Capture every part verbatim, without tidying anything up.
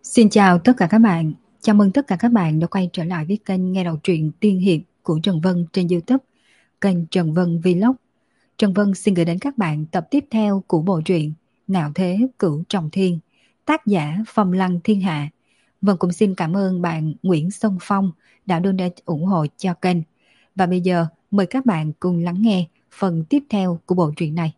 Xin chào tất cả các bạn. Chào mừng tất cả các bạn đã quay trở lại với kênh nghe đọc truyện tiên hiệp của Trần Vân trên YouTube, kênh Trần Vân Vlog. Trần Vân xin gửi đến các bạn tập tiếp theo của bộ truyện Nạo Thế Cửu Trọng Thiên, tác giả Phong Lăng Thiên Hạ. Vân cũng xin cảm ơn bạn Nguyễn Xuân Phong đã donate ủng hộ cho kênh. Và bây giờ mời các bạn cùng lắng nghe phần tiếp theo của bộ truyện này.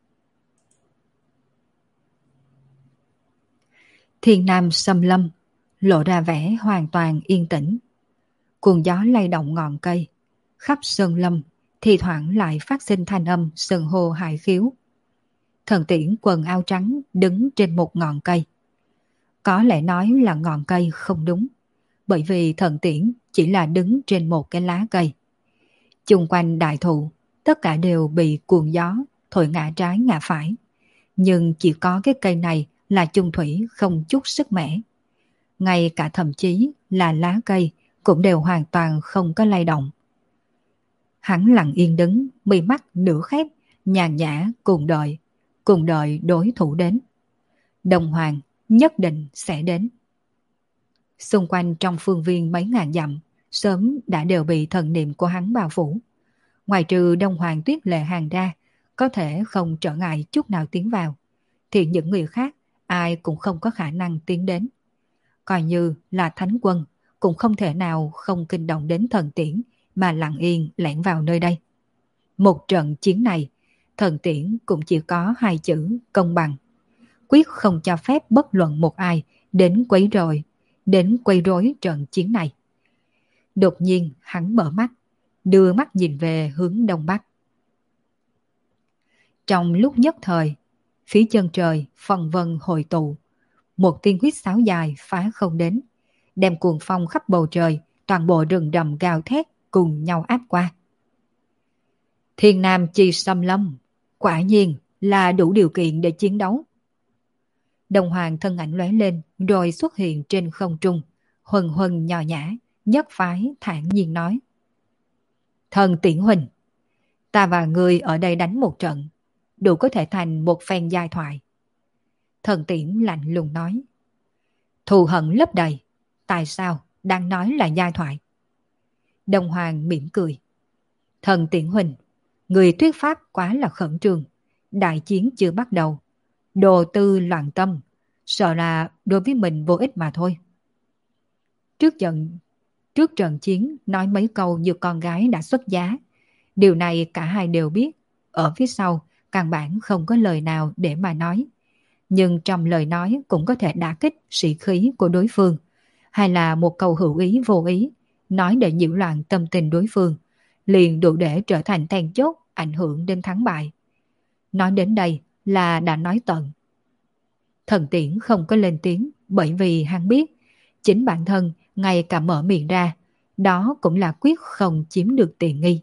Thiên Nam xâm lâm, lộ ra vẻ hoàn toàn yên tĩnh. Cuồng gió lay động ngọn cây, khắp sơn lâm, thì thoảng lại phát sinh thanh âm sừng hô hài khiếu. Thần Tiễn quần áo trắng đứng trên một ngọn cây. Có lẽ nói là ngọn cây không đúng, bởi vì Thần Tiễn chỉ là đứng trên một cái lá cây. Chung quanh đại thụ, tất cả đều bị cuồng gió thổi ngã trái ngã phải. Nhưng chỉ có cái cây này là chung thủy không chút sức mẻ. Ngay cả thậm chí là lá cây cũng đều hoàn toàn không có lay động. Hắn lặng yên đứng, mi mắt nửa khép, nhàn nhã cùng đợi, cùng đợi đối thủ đến. Đồng Hoàng nhất định sẽ đến. Xung quanh trong phương viên mấy ngàn dặm, sớm đã đều bị thần niệm của hắn bao phủ. Ngoài trừ Đông Hoàng Tuyết Lệ Hàng ra, có thể không trở ngại chút nào tiến vào, thì những người khác ai cũng không có khả năng tiến đến. Coi như là thánh quân cũng không thể nào không kinh động đến Thần Tiễn mà lặng yên lẻn vào nơi đây. Một trận chiến này, Thần Tiễn cũng chỉ có hai chữ công bằng. Quyết không cho phép bất luận một ai đến quấy rối, đến quấy rối trận chiến này. Đột nhiên hắn mở mắt, đưa mắt nhìn về hướng đông bắc. Trong lúc nhất thời, phía chân trời phong vân hội tụ, một tiên huyết sáo dài phá không đến, đem cuồng phong khắp bầu trời, toàn bộ rừng rậm gào thét cùng nhau áp qua. Thiên Nam chi xâm lâm, quả nhiên là đủ điều kiện để chiến đấu. Đồng Hoàng thân ảnh lóe lên rồi xuất hiện trên không trung, huần huần nhỏ nhã, nhất phái thản nhiên nói: Thần Tiễn huynh, ta và ngươi ở đây đánh một trận, đủ có thể thành một phen giai thoại. Thần Tiễn lạnh lùng nói: Thù hận lấp đầy, tại sao đang nói là giai thoại? Đồng Hoàng mỉm cười: Thần Tiễn huynh, người thuyết pháp quá là khẩn trương, đại chiến chưa bắt đầu, đồ tư loạn tâm, sợ là đối với mình vô ích mà thôi. Trước trận, trước trận chiến nói mấy câu như con gái đã xuất giá, điều này cả hai đều biết, ở phía sau căn bản không có lời nào để mà nói. Nhưng trong lời nói cũng có thể đả kích sĩ khí của đối phương, hay là một câu hữu ý vô ý, nói để nhiễu loạn tâm tình đối phương, liền đủ để trở thành then chốt ảnh hưởng đến thắng bại. Nói đến đây là đã nói tận. Thần Tiễn không có lên tiếng, bởi vì hắn biết, chính bản thân ngay cả mở miệng ra, đó cũng là quyết không chiếm được tiện nghi.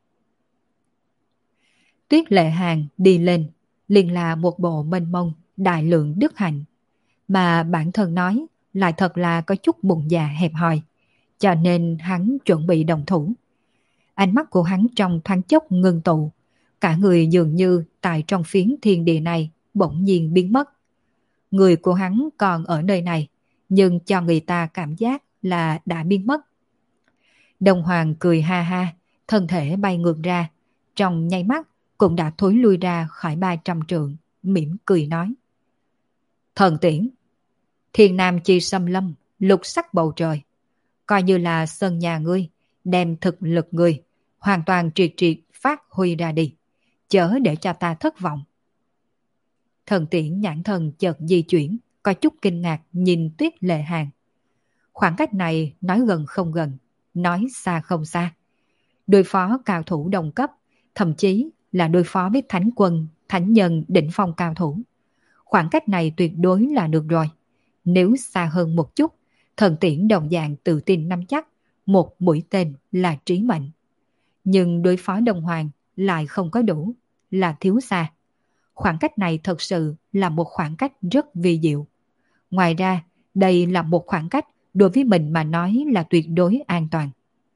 Tuyết Lệ Hàng đi lên, liền là một bộ mênh mông, đại lượng đức hạnh, mà bản thân nói lại thật là có chút bụng dạ hẹp hòi, cho nên hắn chuẩn bị đồng thủ. Ánh mắt của hắn trong thoáng chốc ngưng tụ, cả người dường như tại trong phiến thiên địa này bỗng nhiên biến mất. Người của hắn còn ở nơi này, nhưng cho người ta cảm giác là đã biến mất. Đồng Hoàng cười ha ha, thân thể bay ngược ra, trong nháy mắt cũng đã thối lui ra khỏi ba trăm trượng, mỉm cười nói: Thần Tiễn, Thiên Nam chi xâm lâm, lục sắc bầu trời, coi như là sân nhà ngươi, đem thực lực ngươi hoàn toàn triệt triệt phát huy ra đi, chớ để cho ta thất vọng. Thần Tiễn nhãn thần chợt di chuyển, có chút kinh ngạc nhìn Tuyết Lệ Hàng. Khoảng cách này nói gần không gần, nói xa không xa. Đối phó cao thủ đồng cấp, thậm chí là đối phó với thánh quân, thánh nhân đỉnh phong cao thủ. Khoảng cách này tuyệt đối là được rồi. Nếu xa hơn một chút, Thần Tiễn đồng dạng tự tin nắm chắc một mũi tên là trí mệnh. Nhưng đối phó Đông Hoàng lại không có đủ, là thiếu xa. Khoảng cách này thật sự là một khoảng cách rất vi diệu. Ngoài ra, đây là một khoảng cách đối với mình mà nói là tuyệt đối an toàn.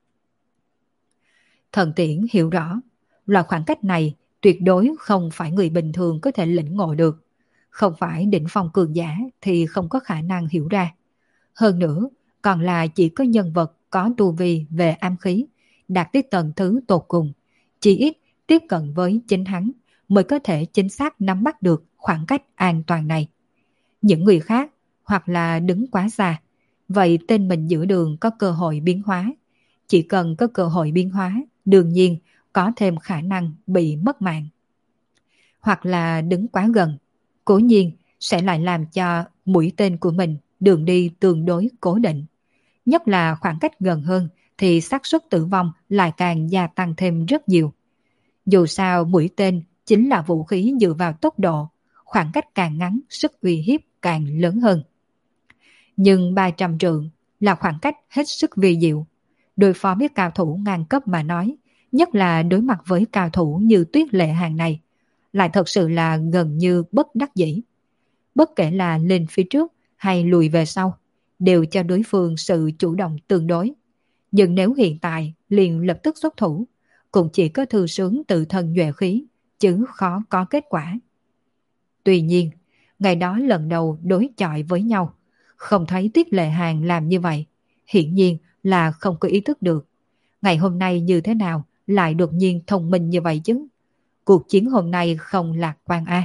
Thần Tiễn hiểu rõ, loại khoảng cách này tuyệt đối không phải người bình thường có thể lĩnh ngộ được. Không phải đỉnh phong cường giả thì không có khả năng hiểu ra. Hơn nữa, còn là chỉ có nhân vật có tu vi về ám khí, đạt tới tầng thứ tột cùng, chỉ ít tiếp cận với chính hắn mới có thể chính xác nắm bắt được khoảng cách an toàn này. Những người khác hoặc là đứng quá xa, vậy tên mình giữa đường có cơ hội biến hóa. Chỉ cần có cơ hội biến hóa, đương nhiên có thêm khả năng bị mất mạng. Hoặc là đứng quá gần, cố nhiên sẽ lại làm cho mũi tên của mình đường đi tương đối cố định. Nhất là khoảng cách gần hơn thì xác suất tử vong lại càng gia tăng thêm rất nhiều. Dù sao mũi tên chính là vũ khí dựa vào tốc độ, khoảng cách càng ngắn sức uy hiếp càng lớn hơn. Nhưng ba trăm trượng là khoảng cách hết sức vi diệu. Đối phó với cao thủ ngang cấp mà nói, nhất là đối mặt với cao thủ như Tuyết Lệ Hàng này, lại thật sự là gần như bất đắc dĩ. Bất kể là lên phía trước hay lùi về sau, đều cho đối phương sự chủ động tương đối. Nhưng nếu hiện tại liền lập tức xuất thủ, cũng chỉ có thư sướng tự thân nhuệ khí, chứ khó có kết quả. Tuy nhiên, ngày đó lần đầu đối chọi với nhau, không thấy Tuyết Lệ Hàng làm như vậy, hiển nhiên là không có ý thức được. Ngày hôm nay như thế nào lại đột nhiên thông minh như vậy chứ? Cuộc chiến hôm nay không lạc quan a.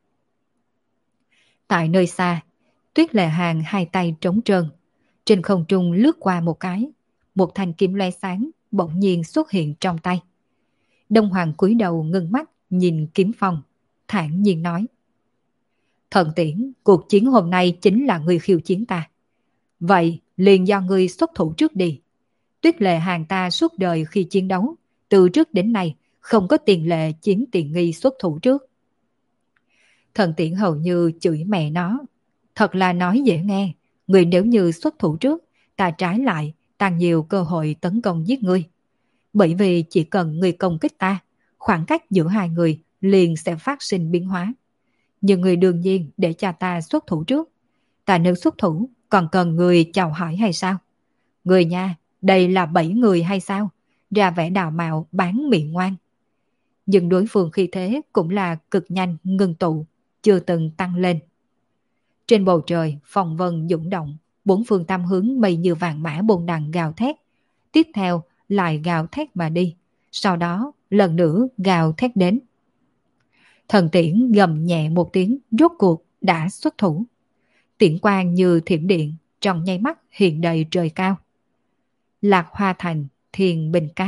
Tại nơi xa, Tuyết Lệ Hàng hai tay trống trơn, trên không trung lướt qua một cái, một thanh kiếm loe sáng bỗng nhiên xuất hiện trong tay. Đông Hoàng cúi đầu ngưng mắt nhìn kiếm phong, thản nhiên nói: Thần Tiễn, cuộc chiến hôm nay chính là ngươi khiêu chiến ta. Vậy liền do ngươi xuất thủ trước đi. Tuyết Lệ Hàng ta suốt đời khi chiến đấu, từ trước đến nay không có tiền lệ chiến tiền nghi xuất thủ trước. Thần Tiễn hầu như chửi mẹ nó. Thật là nói dễ nghe, người nếu như xuất thủ trước, ta trái lại tăng nhiều cơ hội tấn công giết ngươi. Bởi vì chỉ cần người công kích ta, khoảng cách giữa hai người liền sẽ phát sinh biến hóa. Nhưng người đương nhiên để cho ta xuất thủ trước. Ta nếu xuất thủ còn cần người chào hỏi hay sao? Người nha, đây là bảy người hay sao? Ra vẻ đào mạo bán miệng ngoan. Nhưng đối phương khi thế cũng là cực nhanh ngưng tụ, chưa từng tăng lên. Trên bầu trời phong vân dũng động, bốn phương tam hướng mây như vàng mã bồn đằng gào thét. Tiếp theo lại gào thét mà đi, sau đó lần nữa gào thét đến. Thần Tiễn gầm nhẹ một tiếng, rốt cuộc đã xuất thủ. Tiễn quang như thiểm điện, trong nháy mắt hiện đầy trời cao. Lạc Hoa Thành, Thiên Bình Cát.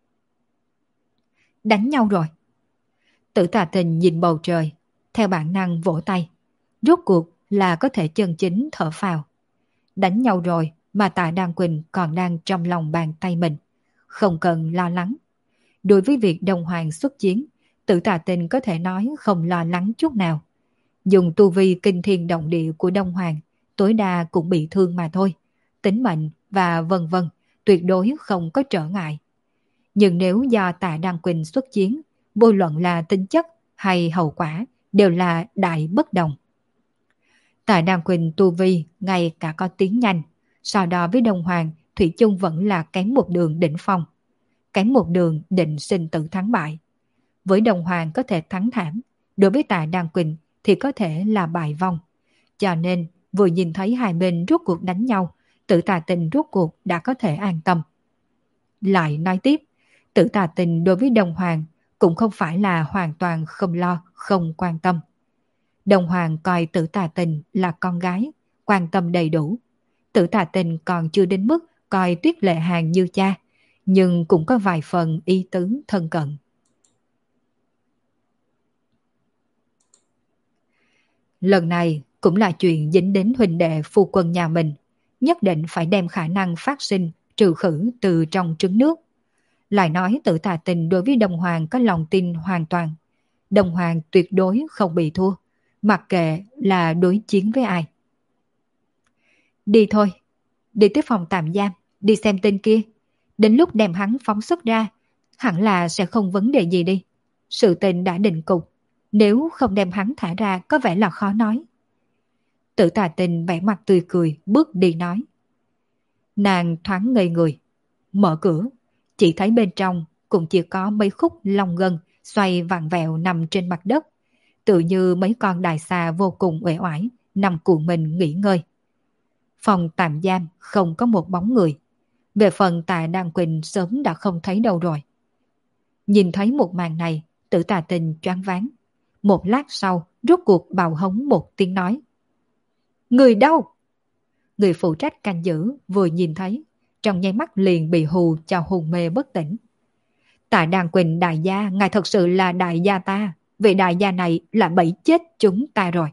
Đánh nhau rồi. Tử Tà Tình nhìn bầu trời, theo bản năng vỗ tay. Rốt cuộc là có thể chân chính thở phào. Đánh nhau rồi mà Tạ Đan Quỳnh còn đang trong lòng bàn tay mình. Không cần lo lắng. Đối với việc Đông Hoàng xuất chiến, Tử Tà Tình có thể nói không lo lắng chút nào. Dùng tu vi kinh thiên động địa của Đông Hoàng, tối đa cũng bị thương mà thôi. Tính mệnh và vân vân, tuyệt đối không có trở ngại. Nhưng nếu do Tạ Đan Quỳnh xuất chiến, vô luận là tính chất hay hậu quả đều là đại bất đồng. Tạ Đan Quỳnh tu vi ngay cả có tiếng nhanh, so đo với Đông Hoàng, thủy chung vẫn là kém một đường đỉnh phong. Kém một đường định sinh tử thắng bại. Với Đông Hoàng có thể thắng thảm, đối với Tạ Đan Quỳnh thì có thể là bại vong. Cho nên vừa nhìn thấy hai bên rốt cuộc đánh nhau, Tử Tà Tình rốt cuộc đã có thể an tâm. Lại nói tiếp, Tử Tà Tình đối với Đông Hoàng cũng không phải là hoàn toàn không lo, không quan tâm. Đông Hoàng coi Tử Tà Tình là con gái, quan tâm đầy đủ. Tử Tà Tình còn chưa đến mức coi Tuyết Lệ Hàng như cha, nhưng cũng có vài phần ý tứ thân cận. Lần này cũng là chuyện dính đến huynh đệ phu quân nhà mình, nhất định phải đem khả năng phát sinh trừ khử từ trong trứng nước. Lại nói Tử Tà Tình đối với Đông Hoàng có lòng tin hoàn toàn. Đông Hoàng tuyệt đối không bị thua, mặc kệ là đối chiến với ai. Đi thôi, đi tới phòng tạm giam, đi xem tên kia. Đến lúc đem hắn phóng xuất ra, hẳn là sẽ không vấn đề gì đi. Sự tình đã định cục, nếu không đem hắn thả ra có vẻ là khó nói. Tử Tà Tình vẻ mặt tươi cười bước đi nói. Nàng thoáng ngây người, mở cửa, chỉ thấy bên trong cũng chỉ có mấy khúc long gân xoay vặn vẹo nằm trên mặt đất, tự như mấy con đại xà vô cùng uể oải nằm cuộn mình nghỉ ngơi. Phòng tạm giam không có một bóng người. Về phần Tạ Đan Quỳnh sớm đã không thấy đâu rồi. Nhìn thấy một màn này, Tử Tà Tình choáng váng. Một lát sau, rốt cuộc bào hống một tiếng nói. Người đâu? Người phụ trách canh giữ vừa nhìn thấy, trong nháy mắt liền bị hù cho hôn mê bất tỉnh. Tạ Đan Quỳnh đại gia, ngài thật sự là đại gia ta. Vị đại gia này là bẫy chết chúng ta rồi.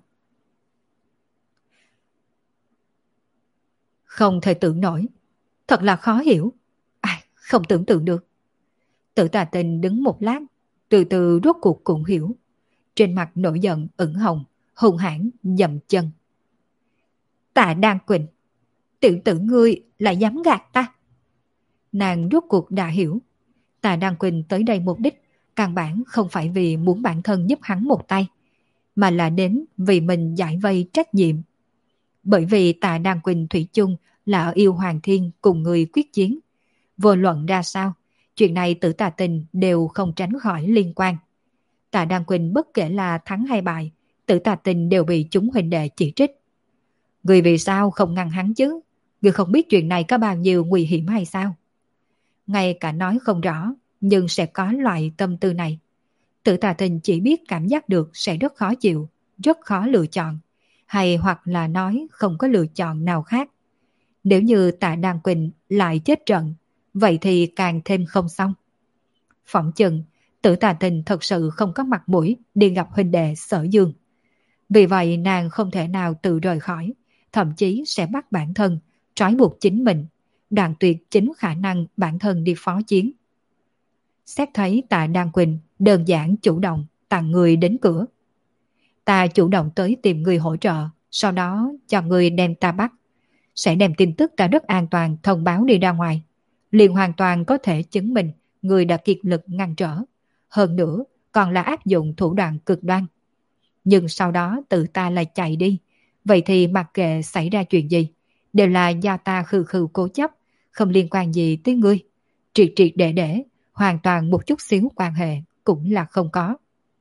Không thể tưởng nổi. Thật là khó hiểu. À, không tưởng tượng được. Tử Tà Tình đứng một lát, từ từ rốt cuộc cũng hiểu. Trên mặt nổi giận ửng hồng, hung hãn dậm chân. Tạ Đan Quỳnh, tiểu tử ngươi là dám gạt ta. Nàng rốt cuộc đã hiểu. Tạ Đan Quỳnh tới đây mục đích căn bản không phải vì muốn bản thân giúp hắn một tay, mà là đến vì mình giải vây trách nhiệm. Bởi vì Tạ Đan Quỳnh thủy chung là ở yêu Hoàng Thiên cùng người quyết chiến. Vô luận ra sao, chuyện này Tử Tà Tình đều không tránh khỏi liên quan. Tạ Đan Quỳnh bất kể là thắng hay bại, Tử Tà Tình đều bị chúng huynh đệ chỉ trích. Người vì sao không ngăn hắn chứ? Người không biết chuyện này có bao nhiêu nguy hiểm hay sao? Ngay cả nói không rõ, nhưng sẽ có loại tâm tư này. Tử Tà Tình chỉ biết cảm giác được sẽ rất khó chịu, rất khó lựa chọn, hay hoặc là nói không có lựa chọn nào khác. Nếu như Tạ Đan Quỳnh lại chết trận, vậy thì càng thêm không xong. Phỏng chừng, Tử Tà Tình thật sự không có mặt mũi đi gặp huynh đệ Sở Dương. Vì vậy nàng không thể nào tự rời khỏi, thậm chí sẽ bắt bản thân, trói buộc chính mình, đoạn tuyệt chính khả năng bản thân đi phó chiến. Xét thấy Tạ Đan Quỳnh đơn giản chủ động tặng người đến cửa. Ta chủ động tới tìm người hỗ trợ, sau đó cho người đem ta bắt. Sẽ đem tin tức ta rất an toàn thông báo đi ra ngoài. Liền hoàn toàn có thể chứng minh người đã kiệt lực ngăn trở. Hơn nữa còn là áp dụng thủ đoạn cực đoan. Nhưng sau đó tự ta lại chạy đi. Vậy thì mặc kệ xảy ra chuyện gì, đều là do ta khư khư cố chấp, không liên quan gì tới ngươi. Triệt triệt để để, hoàn toàn một chút xíu quan hệ cũng là không có.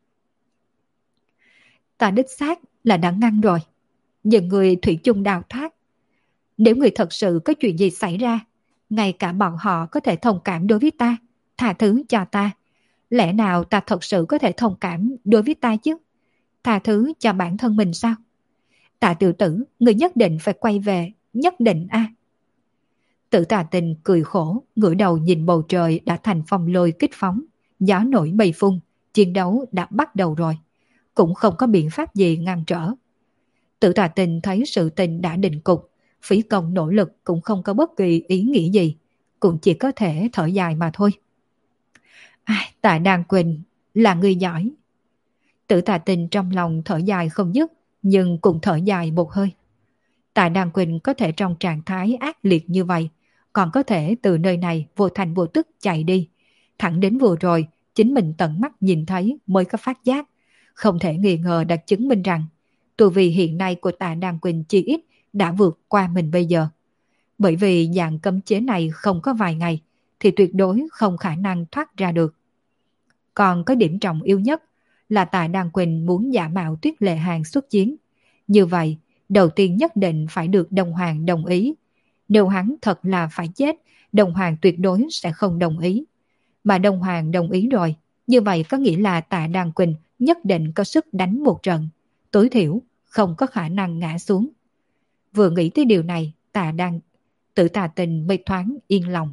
Ta đích xác là đã ngăn rồi, nhưng người thủy chung đào thoát. Nếu người thật sự có chuyện gì xảy ra, ngay cả bọn họ có thể thông cảm đối với ta, tha thứ cho ta. Lẽ nào ta thật sự có thể thông cảm đối với ta chứ? Tha thứ cho bản thân mình sao? Tạ tiểu tử, người nhất định phải quay về, nhất định a. À. Tử Tà Tình cười khổ, ngửa đầu nhìn bầu trời đã thành phong lôi kích phóng, gió nổi mây phun, chiến đấu đã bắt đầu rồi, cũng không có biện pháp gì ngăn trở. Tử Tà Tình thấy sự tình đã định cục, phí công nỗ lực cũng không có bất kỳ ý nghĩa gì, cũng chỉ có thể thở dài mà thôi. Ai, Tạ Đan Quỳnh là người giỏi. Tử Tà Tình trong lòng thở dài không dứt, nhưng cũng thở dài một hơi. Tạ Đan Quỳnh có thể trong trạng thái ác liệt như vậy, còn có thể từ nơi này vô thành vô tức chạy đi. Thẳng đến vừa rồi, chính mình tận mắt nhìn thấy mới có phát giác. Không thể nghi ngờ đã chứng minh rằng, tu vi hiện nay của Tạ Đan Quỳnh chi ít đã vượt qua mình bây giờ. Bởi vì dạng cấm chế này không có vài ngày, thì tuyệt đối không khả năng thoát ra được. Còn có điểm trọng yếu nhất là Tạ Đan Quỳnh muốn giả mạo Tuyết Lệ Hàn xuất chiến. Như vậy, đầu tiên nhất định phải được Đông Hoàng đồng ý. Nếu hắn thật là phải chết, Đông Hoàng tuyệt đối sẽ không đồng ý. Mà Đông Hoàng đồng ý rồi, như vậy có nghĩa là Tạ Đan Quỳnh nhất định có sức đánh một trận, tối thiểu không có khả năng ngã xuống. Vừa nghĩ tới điều này, Tạ Đan Tử Tà Tình mới thoáng yên lòng.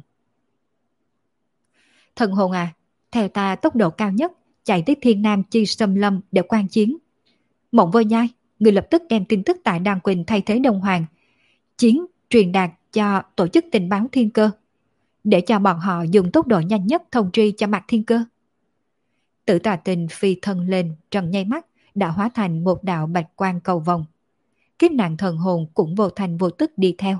Thần hồn à, theo ta tốc độ cao nhất chạy tới Thiên Nam Chi Xâm Lâm để quan chiến. Mộng Vô Nhai, người lập tức đem tin tức Tạ Đan Quỳnh thay thế Đông Hoàng chiến truyền đạt cho tổ chức tình báo Thiên Cơ, để cho bọn họ dùng tốc độ nhanh nhất thông tri cho Mạc Thiên Cơ. Tử Tà Tình phi thân lên, trong nháy mắt đã hóa thành một đạo bạch quang cầu vồng. Kiếp nạn thần hồn cũng vô thành vô tức đi theo.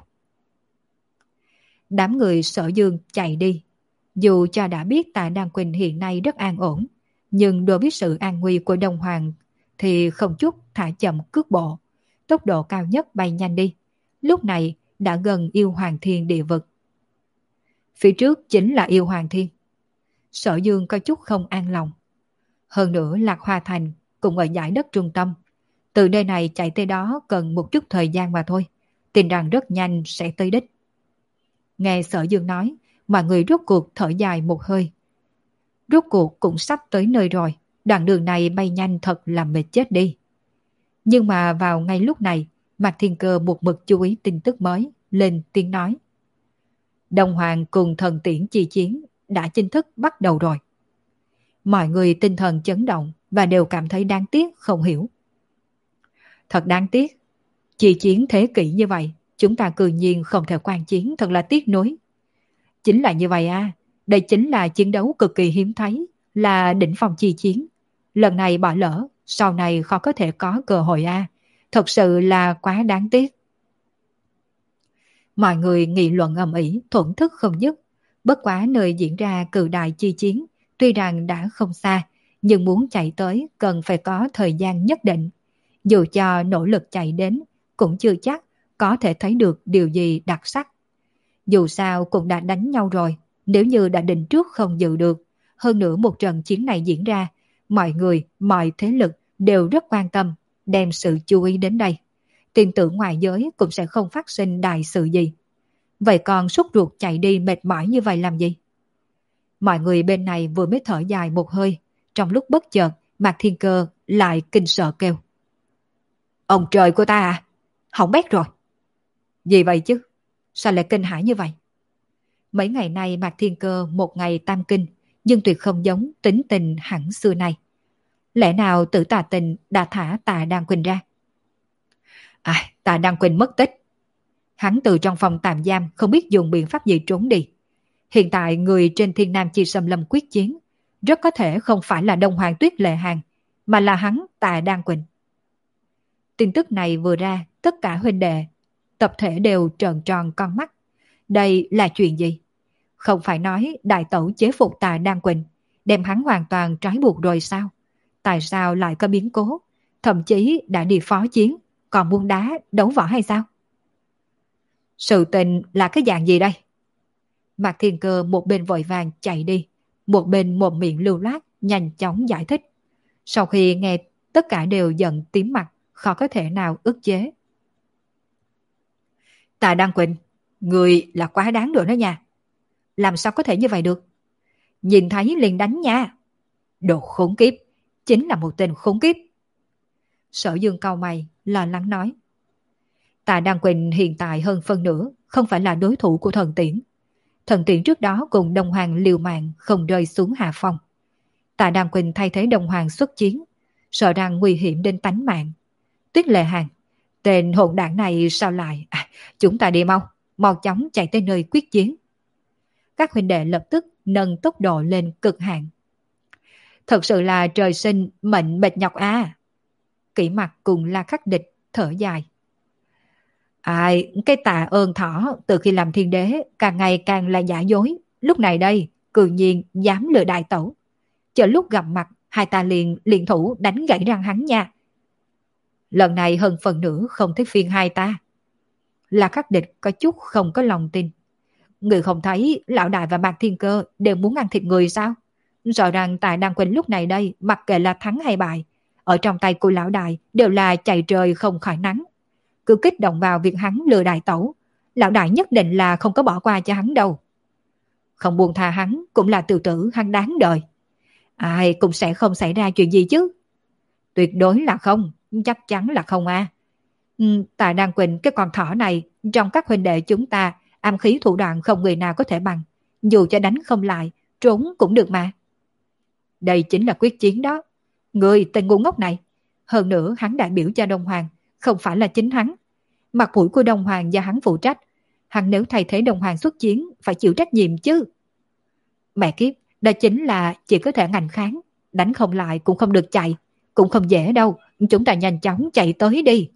Đám người Sở Dương chạy đi. Dù cho đã biết Tạ Đan Quỳnh hiện nay rất an ổn, nhưng đối với sự an nguy của Đông Hoàng thì không chút thả chậm cước bộ, tốc độ cao nhất bay nhanh đi. Lúc này đã gần yêu Hoàng Thiên địa vực. Phía trước chính là yêu Hoàng Thiên. Sở Dương có chút không an lòng. Hơn nữa Lạc Hoa Thành cũng ở dải đất trung tâm. Từ nơi này chạy tới đó cần một chút thời gian mà thôi. tin rằng rất nhanh sẽ tới đích. Nghe Sở Dương nói, mọi người rốt cuộc thở dài một hơi. Rốt cuộc cũng sắp tới nơi rồi, đoạn đường này bay nhanh thật là mệt chết đi. Nhưng mà vào ngay lúc này, Mạc Thiên Cơ một mực chú ý tin tức mới, lên tiếng nói. Đông Hoàng cùng thần tiễn chi chiến đã chính thức bắt đầu rồi. Mọi người tinh thần chấn động và đều cảm thấy đáng tiếc không hiểu. Thật đáng tiếc, chi chiến thế kỷ như vậy, chúng ta cư nhiên không thể quan chiến, thật là tiếc nuối. Chính là như vậy à, đây chính là chiến đấu cực kỳ hiếm thấy, là đỉnh phong chi chiến. Lần này bỏ lỡ, sau này khó có thể có cơ hội à, thật sự là quá đáng tiếc. Mọi người nghị luận ầm ĩ, thổn thức không dứt. Bất quá nơi diễn ra cự đại chi chiến, tuy rằng đã không xa, nhưng muốn chạy tới cần phải có thời gian nhất định. Dù cho nỗ lực chạy đến, cũng chưa chắc có thể thấy được điều gì đặc sắc. Dù sao cũng đã đánh nhau rồi, nếu như đã định trước không dự được, hơn nữa một trận chiến này diễn ra, mọi người, mọi thế lực đều rất quan tâm, đem sự chú ý đến đây. Tin tưởng ngoài giới cũng sẽ không phát sinh đại sự gì. Vậy còn sốt ruột chạy đi mệt mỏi như vậy làm gì? Mọi người bên này vừa mới thở dài một hơi, trong lúc bất chợt, Mạc Thiên Cơ lại kinh sợ kêu. Ông trời của ta à, hỏng bét rồi. Gì vậy chứ? Sao lại kinh hãi như vậy? Mấy ngày nay Mạc Thiên Cơ một ngày tam kinh, nhưng tuyệt không giống tính tình hẳn xưa này. Lẽ nào Tử Tà Tình đã thả Tà Đan Quỳnh ra? À, Tà Đan Quỳnh mất tích. Hắn từ trong phòng tạm giam không biết dùng biện pháp gì trốn đi. Hiện tại người trên Thiên Nam Chi Xâm Lâm quyết chiến, rất có thể không phải là Đông Hoàng Tuyết Lệ Hàn, mà là hắn Tà Đan Quỳnh. Tin tức này vừa ra, tất cả huynh đệ tập thể đều trợn tròn con mắt. Đây là chuyện gì? Không phải nói đại tẩu chế phục Tà Đan Quỳnh, đem hắn hoàn toàn trói buộc rồi sao? Tại sao lại có biến cố? Thậm chí đã đi phó chiến, còn buông đá đấu võ hay sao? Sự tình là cái dạng gì đây? Mạc Thiên Cơ một bên vội vàng chạy đi, một bên một miệng lưu loát, nhanh chóng giải thích. Sau khi nghe tất cả đều giận tím mặt, khó có thể nào ức chế. Tà Đan Quỳnh, người là quá đáng rồi đó nha. Làm sao có thể như vậy được? Nhìn thấy liền đánh nha. Đồ khốn kiếp, chính là một tên khốn kiếp. Sở Dương cau mày, lo lắng nói. Tà Đan Quỳnh hiện tại hơn phân nửa không phải là đối thủ của thần tiễn. Thần tiễn trước đó cùng Đông Hoàng liều mạng không rơi xuống hạ phong. Tà Đan Quỳnh thay thế Đông Hoàng xuất chiến, sợ rằng nguy hiểm đến tánh mạng. Tuyết Lệ Hàn, tên hỗn đảng này sao lại... À, chúng ta đi mau, mau chóng chạy tới nơi quyết chiến. Các huynh đệ lập tức nâng tốc độ lên cực hạn. Thật sự là trời sinh mệnh mệt nhọc à. Kỷ Mặc cùng La Khắc Địch thở dài. Ai, cái Tà Ơn Thỏ từ khi làm thiên đế càng ngày càng là giả dối. Lúc này đây, cư nhiên dám lừa đại tẩu. Chờ lúc gặp mặt, hai ta liền liền thủ đánh gãy răng hắn nha. Lần này hơn phần nữa không thấy phiền hai ta. La Khắc Địch có chút không có lòng tin. Người không thấy lão đại và Mạc Thiên Cơ đều muốn ăn thịt người sao? Rõ ràng Tà Đan Quỳnh lúc này đây mặc kệ là thắng hay bại, ở trong tay của lão đại đều là chạy trời không khỏi nắng. Cứ kích động vào việc hắn lừa đại tẩu, lão đại nhất định là không có bỏ qua cho hắn đâu. Không buông tha hắn cũng là tự tử hắn đáng đời. Ai cũng sẽ không xảy ra chuyện gì chứ. Tuyệt đối là không, chắc chắn là không à. Ừ, Tà Đan Quỳnh cái con thỏ này trong các huynh đệ chúng ta âm khí thủ đoạn không người nào có thể bằng. Dù cho đánh không lại, trốn cũng được mà. Đây chính là quyết chiến đó. Người tên ngu ngốc này. Hơn nữa hắn đại biểu cho Đông Hoàng, không phải là chính hắn. Mặt mũi của Đông Hoàng do hắn phụ trách. Hắn nếu thay thế Đông Hoàng xuất chiến phải chịu trách nhiệm chứ. Mẹ kiếp, đó chính là chỉ có thể ngành kháng. Đánh không lại cũng không được chạy. Cũng không dễ đâu. Chúng ta nhanh chóng chạy tới đi.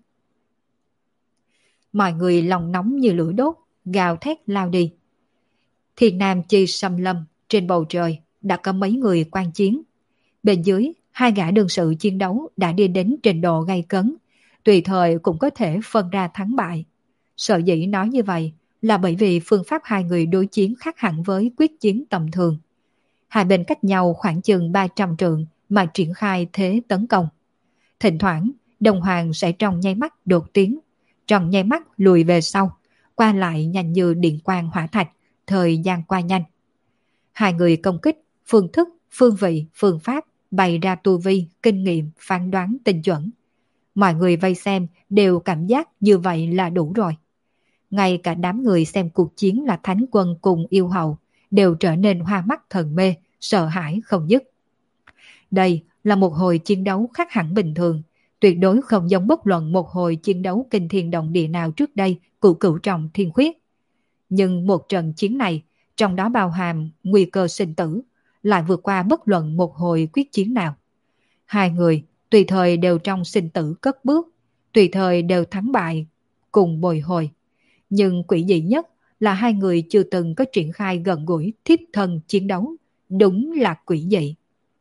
Mọi người lòng nóng như lửa đốt, gào thét lao đi. Thiên Nam Chi Xâm Lâm, trên bầu trời đã có mấy người quan chiến. Bên dưới, hai gã đương sự chiến đấu đã đi đến trình độ gay cấn, tùy thời cũng có thể phân ra thắng bại. Sở dĩ nói như vậy là bởi vì phương pháp hai người đối chiến khác hẳn với quyết chiến tầm thường. Hai bên cách nhau khoảng chừng ba trăm trượng mà triển khai thế tấn công. Thỉnh thoảng, Đông Hoàng sẽ trong nháy mắt đột tiến, trong nháy mắt lùi về sau, qua lại nhanh như điện quang hỏa thạch, thời gian qua nhanh. Hai người công kích, phương thức, phương vị, phương pháp bày ra tu vi, kinh nghiệm, phán đoán tinh chuẩn. Mọi người vây xem đều cảm giác như vậy là đủ rồi. Ngay cả đám người xem cuộc chiến là Thánh Quân cùng Yêu Hầu đều trở nên hoa mắt thần mê, sợ hãi không dứt. Đây là một hồi chiến đấu khác hẳn bình thường, tuyệt đối không giống bất luận một hồi chiến đấu kinh thiên động địa nào trước đây của Cửu Trọng Thiên Khuyết. Nhưng một trận chiến này, trong đó bao hàm nguy cơ sinh tử, lại vượt qua bất luận một hồi quyết chiến nào. Hai người tùy thời đều trong sinh tử cất bước, tùy thời đều thắng bại cùng bồi hồi. Nhưng quỷ dị nhất là hai người chưa từng có triển khai gần gũi thiếp thân chiến đấu, đúng là quỷ dị.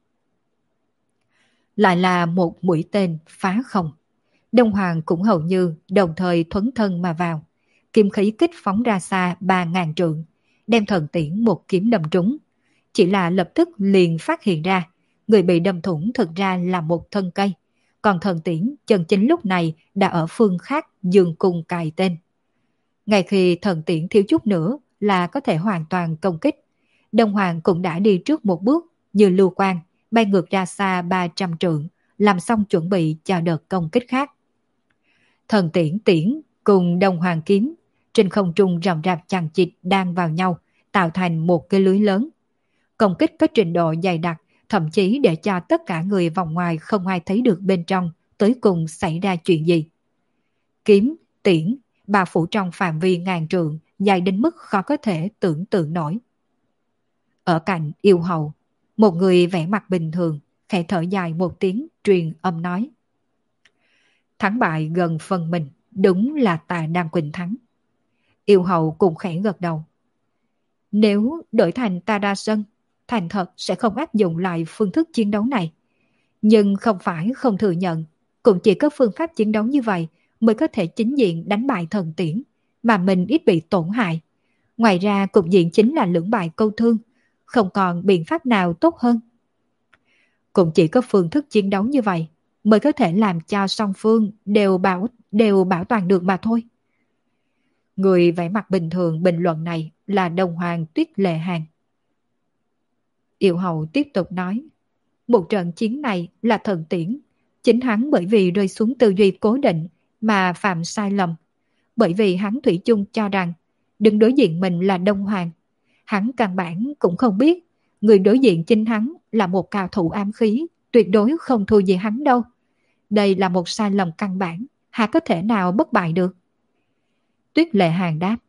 Lại là một mũi tên phá không. Đông Hoàng cũng hầu như đồng thời thuấn thân mà vào. Kim khí kích phóng ra xa ba ngàn trượng, đem Thần Tiễn một kiếm đâm trúng. Chỉ là lập tức liền phát hiện ra, người bị đâm thủng thực ra là một thân cây, còn Thần Tiễn chân chính lúc này đã ở phương khác dương cung cài tên. Ngay khi Thần Tiễn thiếu chút nữa là có thể hoàn toàn công kích, Đông Hoàng cũng đã đi trước một bước như lưu quang, bay ngược ra xa ba trăm trượng, làm xong chuẩn bị cho đợt công kích khác. Thần Tiễn tiễn cùng Đông Hoàng kiếm trên không trung rầm rạp chằng chịt đang vào nhau, tạo thành một cái lưới lớn. Công kích có trình độ dày đặc, thậm chí để cho tất cả người vòng ngoài không ai thấy được bên trong tới cùng xảy ra chuyện gì. Kiếm, tiễn, bao phủ trong phạm vi ngàn trượng, dài đến mức khó có thể tưởng tượng nổi. Ở cạnh Yêu Hầu, một người vẻ mặt bình thường, khẽ thở dài một tiếng, truyền âm nói. Thắng bại gần phần mình, đúng là Tà Đan Quỳnh thắng. Yêu Hầu cũng khẽ gật đầu. Nếu đổi thành Ta Đa Sân, thành thật sẽ không áp dụng lại phương thức chiến đấu này. Nhưng không phải không thừa nhận, cũng chỉ có phương pháp chiến đấu như vậy mới có thể chính diện đánh bại Thần Tiễn, mà mình ít bị tổn hại. Ngoài ra cục diện chính là lưỡng bại câu thương, không còn biện pháp nào tốt hơn. Cũng chỉ có phương thức chiến đấu như vậy mới có thể làm cho song phương đều bảo, đều bảo toàn được mà thôi. Người vẻ mặt bình thường bình luận này là Đồng Hoàng Tuyết Lệ Hàn. Yêu Hầu tiếp tục nói, một trận chiến này là Thần Tiễn, chính hắn bởi vì rơi xuống tư duy cố định mà phạm sai lầm, bởi vì hắn thủy chung cho rằng đứng đối diện mình là Đông Hoàng. Hắn căn bản cũng không biết người đối diện chính hắn là một cao thủ ám khí, tuyệt đối không thua gì hắn đâu. Đây là một sai lầm căn bản, há có thể nào bất bại được. Tuyết Lệ Hàn đáp,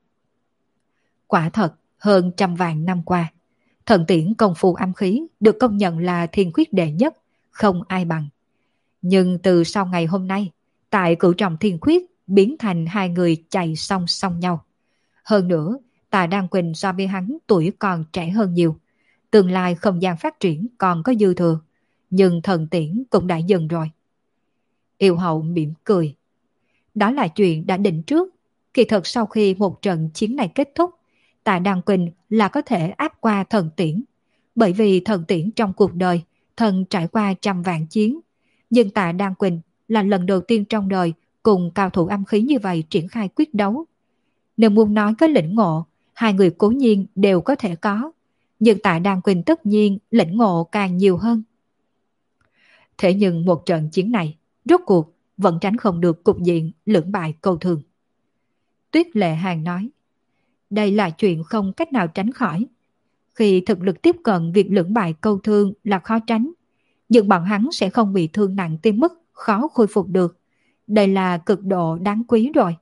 quả thật hơn trăm vạn năm qua, Thần Tiễn công phu ám khí được công nhận là thiên khuyết đệ nhất, không ai bằng. Nhưng từ sau ngày hôm nay, tại Cửu Trọng Thiên Khuyết biến thành hai người chạy song song nhau. Hơn nữa, Tà Đan Quỳnh so với hắn tuổi còn trẻ hơn nhiều. Tương lai không gian phát triển còn có dư thừa, nhưng Thần Tiễn cũng đã dừng rồi. Yêu Hậu mỉm cười. Đó là chuyện đã định trước. Kỳ thật sau khi một trận chiến này kết thúc, Tà Đan Quỳnh là có thể áp qua Thần Tiễn. Bởi vì Thần Tiễn trong cuộc đời, thần trải qua trăm vạn chiến. Nhưng Tà Đan Quỳnh là lần đầu tiên trong đời cùng cao thủ âm khí như vậy triển khai quyết đấu. Nếu muốn nói có lĩnh ngộ, hai người cố nhiên đều có thể có. Nhưng Tạ Đan Quỳnh tất nhiên lĩnh ngộ càng nhiều hơn. Thế nhưng một trận chiến này, rốt cuộc vẫn tránh không được cục diện lưỡng bại câu thường. Tuyết Lệ Hàn nói, đây là chuyện không cách nào tránh khỏi. Khi thực lực tiếp cận việc lưỡng bại câu thương là khó tránh, nhưng bọn hắn sẽ không bị thương nặng tới mức khó khôi phục được. Đây là cực độ đáng quý rồi.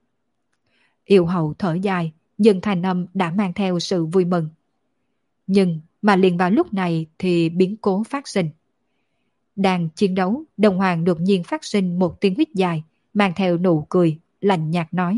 Yêu Hậu thở dài, nhưng thành âm đã mang theo sự vui mừng. Nhưng mà liền vào lúc này thì biến cố phát sinh. Đang chiến đấu, Đồng Hoàng đột nhiên phát sinh một tiếng huýt dài, mang theo nụ cười, lạnh nhạt nói.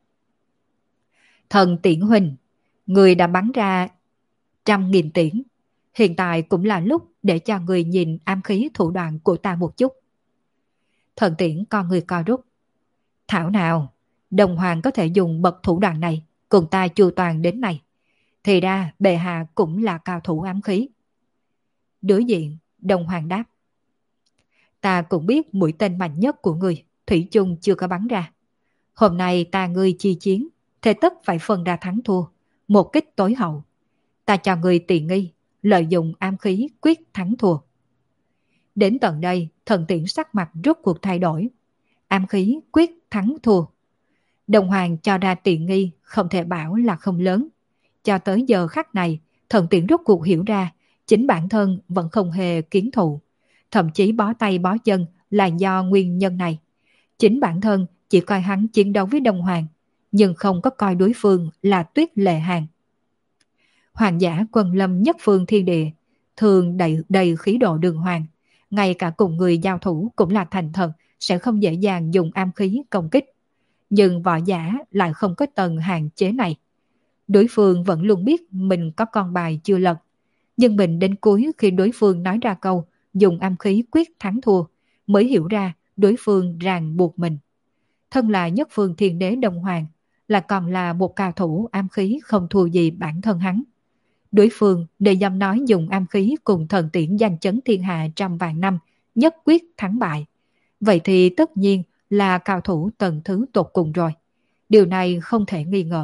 Thần Tiễn huynh, người đã bắn ra trăm nghìn tiễn. Hiện tại cũng là lúc để cho người nhìn ám khí thủ đoạn của ta một chút. Thần Tiễn con người co rút. Thảo nào, Đồng Hoàng có thể dùng bậc thủ đoạn này cùng ta chu toàn đến này. Thì ra bệ hạ cũng là cao thủ ám khí. Đối diện, Đồng Hoàng đáp. Ta cũng biết mũi tên mạnh nhất của người, thủy chung chưa có bắn ra. Hôm nay ta ngươi chi chiến, thế tất phải phân ra thắng thua, một kích tối hậu. Ta cho ngươi tiện nghi, lợi dụng ám khí quyết thắng thua. Đến tận đây, Thần Tiễn sắc mặt rốt cuộc thay đổi. Ám khí quyết thắng thua. Đồng Hoàng cho ra tiện nghi không thể bảo là không lớn. Cho tới giờ khắc này, Thần Tiễn rốt cuộc hiểu ra chính bản thân vẫn không hề kiến thụ. Thậm chí bó tay bó chân là do nguyên nhân này. Chính bản thân chỉ coi hắn chiến đấu với Đồng Hoàng, nhưng không có coi đối phương là Tuyết Lệ Hàng. Hoàng giả quân lâm nhất phương thiên địa, thường đầy, đầy khí độ đường hoàng. Ngay cả cùng người giao thủ cũng là thành thật, sẽ không dễ dàng dùng am khí công kích. Nhưng võ giả lại không có tầng hạn chế này. Đối phương vẫn luôn biết mình có con bài chưa lật. Nhưng mình đến cuối khi đối phương nói ra câu dùng am khí quyết thắng thua, mới hiểu ra đối phương ràng buộc mình. Thân là nhất phương thiên đế Đông Hoàng, là còn là một cao thủ am khí không thua gì bản thân hắn. Đối phương để dám nói dùng am khí cùng Thần Tiễn danh chấn thiên hạ trăm vạn năm, nhất quyết thắng bại. Vậy thì tất nhiên là cao thủ tầng thứ tột cùng rồi. Điều này không thể nghi ngờ.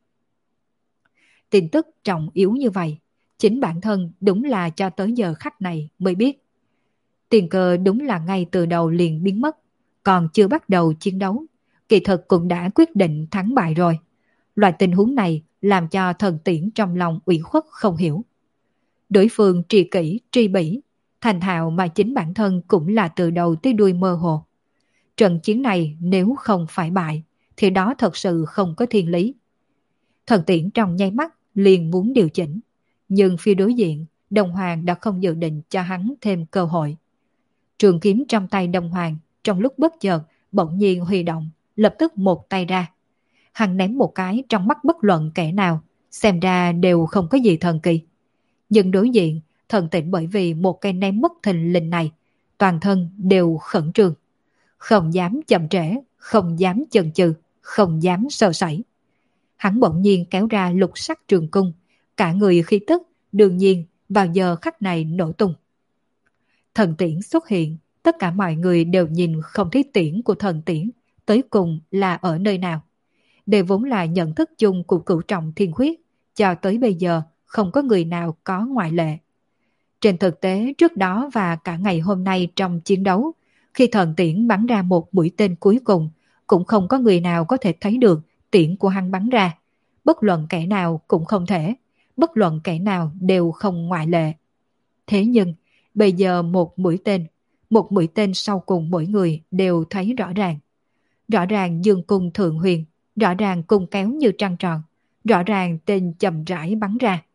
Tin tức trọng yếu như vậy, chính bản thân đúng là cho tới giờ khắc này mới biết. Tiền cơ đúng là ngay từ đầu liền biến mất, còn chưa bắt đầu chiến đấu, kỳ thực cũng đã quyết định thắng bại rồi. Loại tình huống này làm cho Thần Tiễn trong lòng ủy khuất không hiểu. Đối phương tri kỷ, tri bỉ, thành thạo mà chính bản thân cũng là từ đầu tới đuôi mơ hồ. Trận chiến này nếu không phải bại, thì đó thật sự không có thiên lý. Thần Tiễn trong nháy mắt liền muốn điều chỉnh, nhưng phía đối diện, Đồng Hoàng đã không dự định cho hắn thêm cơ hội. Trường kiếm trong tay Đồng Hoàng trong lúc bất chợt bỗng nhiên huy động, lập tức một tay ra. Hắn ném một cái trong mắt bất luận kẻ nào, xem ra đều không có gì thần kỳ. Nhưng đối diện, Thần Tiễn bởi vì một cây ném mất thình lình này, toàn thân đều khẩn trương. Không dám chậm trễ, không dám chần chừ, không dám sơ sẩy. Hắn bỗng nhiên kéo ra lục sắc trường cung, cả người khí tức, đương nhiên vào giờ khắc này nổ tung. Thần Tiễn xuất hiện, tất cả mọi người đều nhìn không thấy tiễn của Thần Tiễn, tới cùng là ở nơi nào. Đây vốn là nhận thức chung của cửu trọng thiên huyết, cho tới bây giờ không có người nào có ngoại lệ. Trên thực tế trước đó và cả ngày hôm nay trong chiến đấu, khi Thần Tiễn bắn ra một mũi tên cuối cùng, cũng không có người nào có thể thấy được tiễn của hắn bắn ra. Bất luận kẻ nào cũng không thể, bất luận kẻ nào đều không ngoại lệ. Thế nhưng, bây giờ một mũi tên, một mũi tên sau cùng mỗi người đều thấy rõ ràng. Rõ ràng dương cung thượng huyền, rõ ràng cung kéo như trăng tròn, rõ ràng tên chậm rãi bắn ra.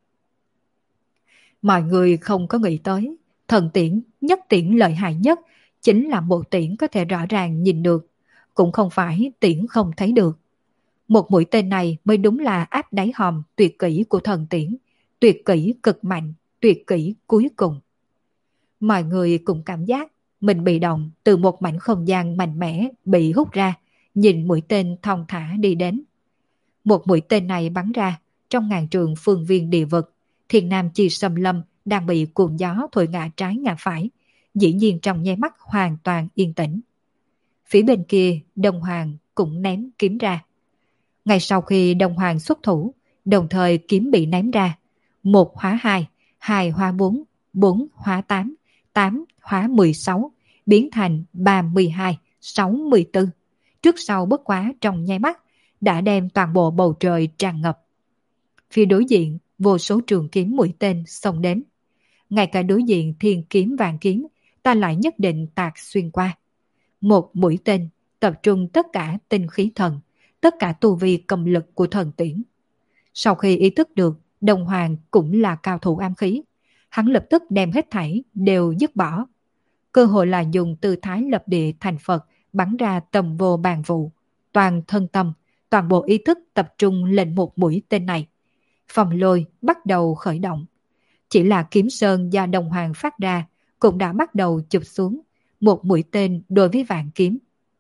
Mọi người không có nghĩ tới, Thần Tiễn nhất tiễn lợi hại nhất chính là một tiễn có thể rõ ràng nhìn được, cũng không phải tiễn không thấy được. Một mũi tên này mới đúng là áp đáy hòm tuyệt kỹ của Thần Tiễn, tuyệt kỹ cực mạnh, tuyệt kỹ cuối cùng. Mọi người cũng cảm giác mình bị động từ một mảnh không gian mạnh mẽ bị hút ra, nhìn mũi tên thong thả đi đến. Một mũi tên này bắn ra trong ngàn trường phương viên địa vực, Thiên Nam Chi Xâm Lâm đang bị cuồng gió thổi ngã trái ngã phải, dĩ nhiên trong nháy mắt hoàn toàn yên tĩnh. Phía bên kia, Đông Hoàng cũng ném kiếm ra. Ngay sau khi Đông Hoàng xuất thủ, đồng thời kiếm bị ném ra, một hóa hai, hai hóa bốn, bốn hóa tám, tám hóa mười sáu, biến thành ba mươi hai, sáu mươi tư. Trước sau bất quá trong nháy mắt, đã đem toàn bộ bầu trời tràn ngập. Phía đối diện, vô số trường kiếm mũi tên xông đến. Ngay cả đối diện thiên kiếm vàng kiếm, ta lại nhất định tạc xuyên qua. Một mũi tên tập trung tất cả tinh khí thần, tất cả tu vi cầm lực của Thần Tiễn. Sau khi ý thức được Đồng Hoàng cũng là cao thủ am khí, hắn lập tức đem hết thảy đều dứt bỏ. Cơ hội là dùng tư thái lập địa thành Phật bắn ra tầm vô bàn vụ, toàn thân tâm, toàn bộ ý thức tập trung lên một mũi tên này. Phòng lôi bắt đầu khởi động. Chỉ là kiếm sơn do Đồng Hoàng phát ra cũng đã bắt đầu chụp xuống, một mũi tên đối với vạn kiếm.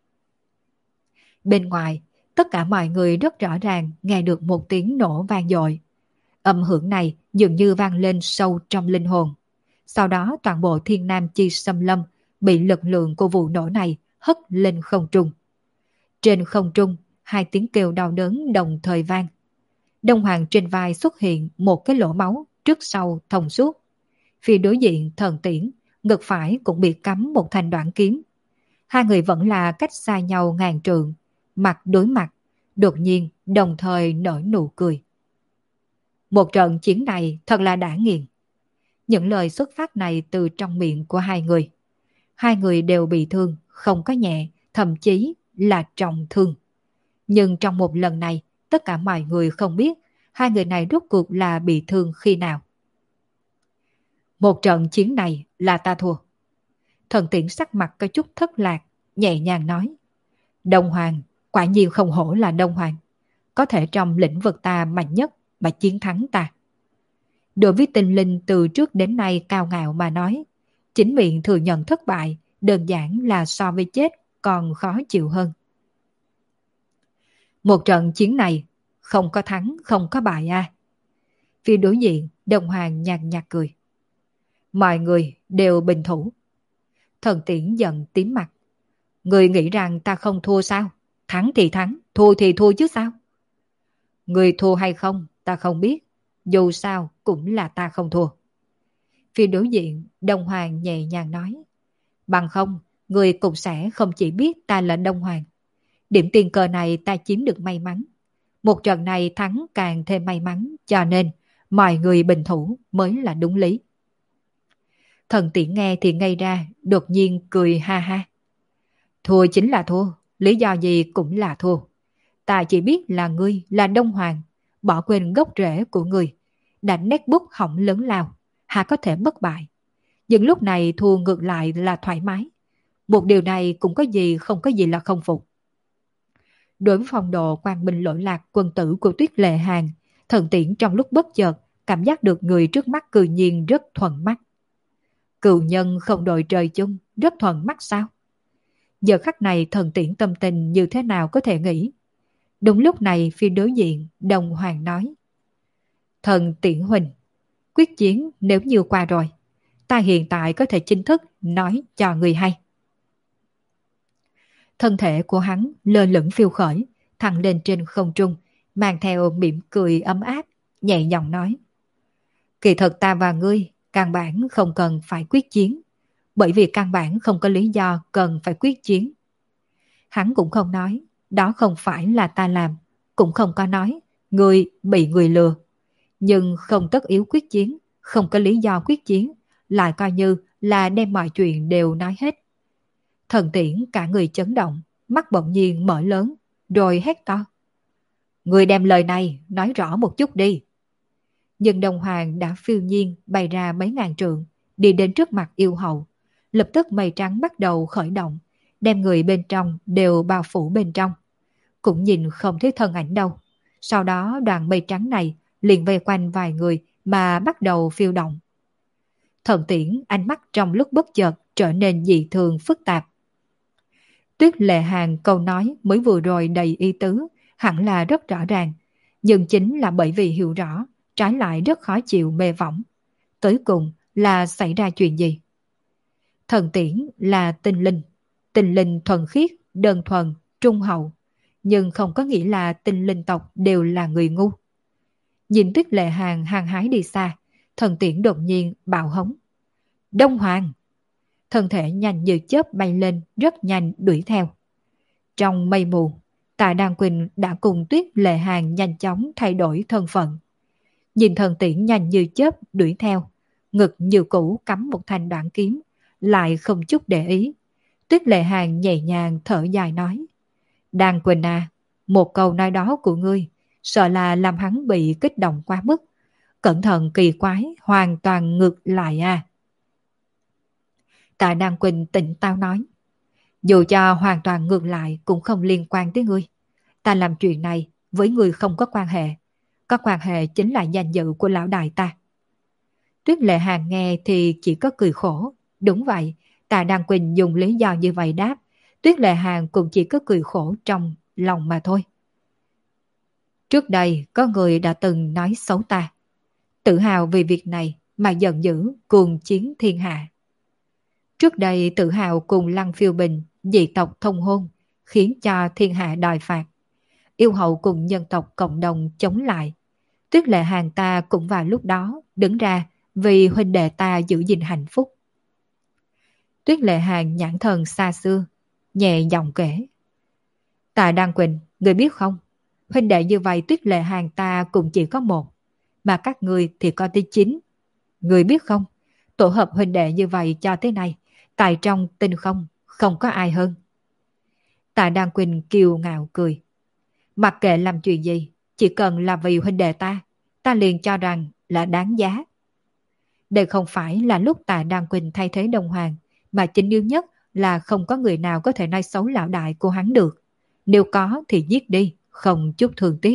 Bên ngoài, tất cả mọi người rất rõ ràng nghe được một tiếng nổ vang dội. Âm hưởng này dường như vang lên sâu trong linh hồn. Sau đó toàn bộ Thiên Nam Chi Xâm Lâm bị lực lượng của vụ nổ này hất lên không trung. Trên không trung, hai tiếng kêu đau đớn đồng thời vang. Đông Hoàng trên vai xuất hiện một cái lỗ máu trước sau thông suốt. Phía đối diện Thần Tiễn, ngực phải cũng bị cắm một thanh đoạn kiếm. Hai người vẫn là cách xa nhau ngàn trượng, mặt đối mặt, đột nhiên đồng thời nở nụ cười. Một trận chiến này thật là đã nghiền. Những lời xuất phát này từ trong miệng của hai người. Hai người đều bị thương, không có nhẹ, thậm chí là trọng thương. Nhưng trong một lần này, tất cả mọi người không biết hai người này rốt cuộc là bị thương khi nào. Một trận chiến này là ta thua. Thần Tiễn sắc mặt có chút thất lạc, nhẹ nhàng nói. Đông Hoàng, quả nhiên không hổ là Đông Hoàng. Có thể trong lĩnh vực ta mạnh nhất mà chiến thắng ta. Đối với tinh linh từ trước đến nay cao ngạo mà nói, chính miệng thừa nhận thất bại đơn giản là so với chết còn khó chịu hơn. Một trận chiến này không có thắng không có bại à. Phía đối diện Đông Hoàng nhạt nhạt cười. Mọi người đều bình thủ. Thần Tiễn giận tím mặt. Người nghĩ rằng ta không thua sao? Thắng thì thắng, thua thì thua chứ sao? Người thua hay không ta không biết. Dù sao cũng là ta không thua. Phía đối diện Đông Hoàng nhẹ nhàng nói. Bằng không, người cũng sẽ không chỉ biết ta là Đông Hoàng. Điểm tiền cờ này ta chiếm được may mắn. Một trận này thắng càng thêm may mắn, cho nên mọi người bình thủ mới là đúng lý. Thần Tiễn nghe thì ngây ra, đột nhiên cười ha ha. Thua chính là thua, lý do gì cũng là thua. Ta chỉ biết là ngươi là Đông Hoàng, bỏ quên gốc rễ của ngươi, đánh nét bút hỏng lớn lao, hà có thể bất bại. Nhưng lúc này thua ngược lại là thoải mái. Một điều này cũng có gì không có gì là không phục. Đối với phong độ quang minh lỗi lạc quân tử của Tuyết Lệ Hàn, Thần Tiễn trong lúc bất chợt cảm giác được người trước mắt cự nhiên rất thuận mắt. Cựu nhân không đội trời chung, rất thuận mắt sao? Giờ khắc này Thần Tiễn tâm tình như thế nào có thể nghĩ. Đúng lúc này phía đối diện Đông Hoàng nói. Thần Tiễn huynh, quyết chiến nếu như qua rồi, ta hiện tại có thể chính thức nói cho người hay. Thân thể của hắn lơ lửng phiêu khởi, thẳng lên trên không trung, mang theo mỉm cười ấm áp, nhẹ giọng nói. Kỳ thật ta và ngươi, căn bản không cần phải quyết chiến, bởi vì căn bản không có lý do cần phải quyết chiến. Hắn cũng không nói, đó không phải là ta làm, cũng không có nói, ngươi bị người lừa. Nhưng không tất yếu quyết chiến, không có lý do quyết chiến, lại coi như là đem mọi chuyện đều nói hết. Thần Tiễn cả người chấn động, mắt bỗng nhiên mở lớn, rồi hét to. Người đem lời này nói rõ một chút đi. Nhưng Đông Hoàng đã phiêu nhiên bay ra mấy ngàn trượng, đi đến trước mặt yêu hậu. Lập tức mây trắng bắt đầu khởi động, đem người bên trong đều bao phủ bên trong. Cũng nhìn không thấy thân ảnh đâu. Sau đó đoàn mây trắng này liền vây quanh vài người mà bắt đầu phiêu động. Thần Tiễn ánh mắt trong lúc bất chợt trở nên dị thường phức tạp. Tuyết Lệ Hàn câu nói mới vừa rồi đầy ý tứ, hẳn là rất rõ ràng. Nhưng chính là bởi vì hiểu rõ, trái lại rất khó chịu mê võng. Tới cùng là xảy ra chuyện gì? Thần Tiễn là tinh linh. Tinh linh thuần khiết, đơn thuần, trung hậu. Nhưng không có nghĩa là tinh linh tộc đều là người ngu. Nhìn Tuyết Lệ Hàn hăng hái đi xa, Thần Tiễn đột nhiên bạo hống. Đông Hoàng! Thân thể nhanh như chớp bay lên, rất nhanh đuổi theo. Trong mây mù, Tạ Đan Quỳnh đã cùng Tuyết Lệ Hàn nhanh chóng thay đổi thân phận. Nhìn Thần Tiễn nhanh như chớp đuổi theo, ngực như cũ cắm một thanh đoạn kiếm, lại không chút để ý. Tuyết Lệ Hàn nhẹ nhàng thở dài nói. Đan Quỳnh à, một câu nói đó của ngươi, sợ là làm hắn bị kích động quá mức. Cẩn thận kỳ quái, hoàn toàn ngược lại à. Tạ Đan Quỳnh tỉnh táo nói. Dù cho hoàn toàn ngược lại cũng không liên quan tới ngươi. Ta làm chuyện này với ngươi không có quan hệ. Có quan hệ chính là danh dự của lão đại ta. Tuyết Lệ Hàn nghe thì chỉ có cười khổ. Đúng vậy, Tạ Đan Quỳnh dùng lý do như vậy đáp. Tuyết Lệ Hàn cũng chỉ có cười khổ trong lòng mà thôi. Trước đây có người đã từng nói xấu ta. Tự hào vì việc này mà giận dữ cuồng chiến thiên hạ. Trước đây tự hào cùng Lăng Phiêu Bình, dị tộc thông hôn, khiến cho thiên hạ đòi phạt. Yêu hậu cùng nhân tộc cộng đồng chống lại. Tuyết Lệ Hàng ta cũng vào lúc đó đứng ra vì huynh đệ ta giữ gìn hạnh phúc. Tuyết Lệ Hàng nhãn thần xa xưa, nhẹ giọng kể. Tạ Đăng Quỳnh, người biết không? Huynh đệ như vậy Tuyết Lệ Hàng ta cũng chỉ có một, mà các người thì có tới chín. Người biết không? Tổ hợp huynh đệ như vậy cho thế này, tại trong tinh không, không có ai hơn. Tạ Đăng Quỳnh kiêu ngạo cười. Mặc kệ làm chuyện gì, chỉ cần là vì huynh đệ ta, ta liền cho rằng là đáng giá. Đây không phải là lúc Tạ Đăng Quỳnh thay thế Đông Hoàng, mà chính yếu nhất là không có người nào có thể nói xấu lão đại của hắn được. Nếu có thì giết đi, không chút thương tiếc.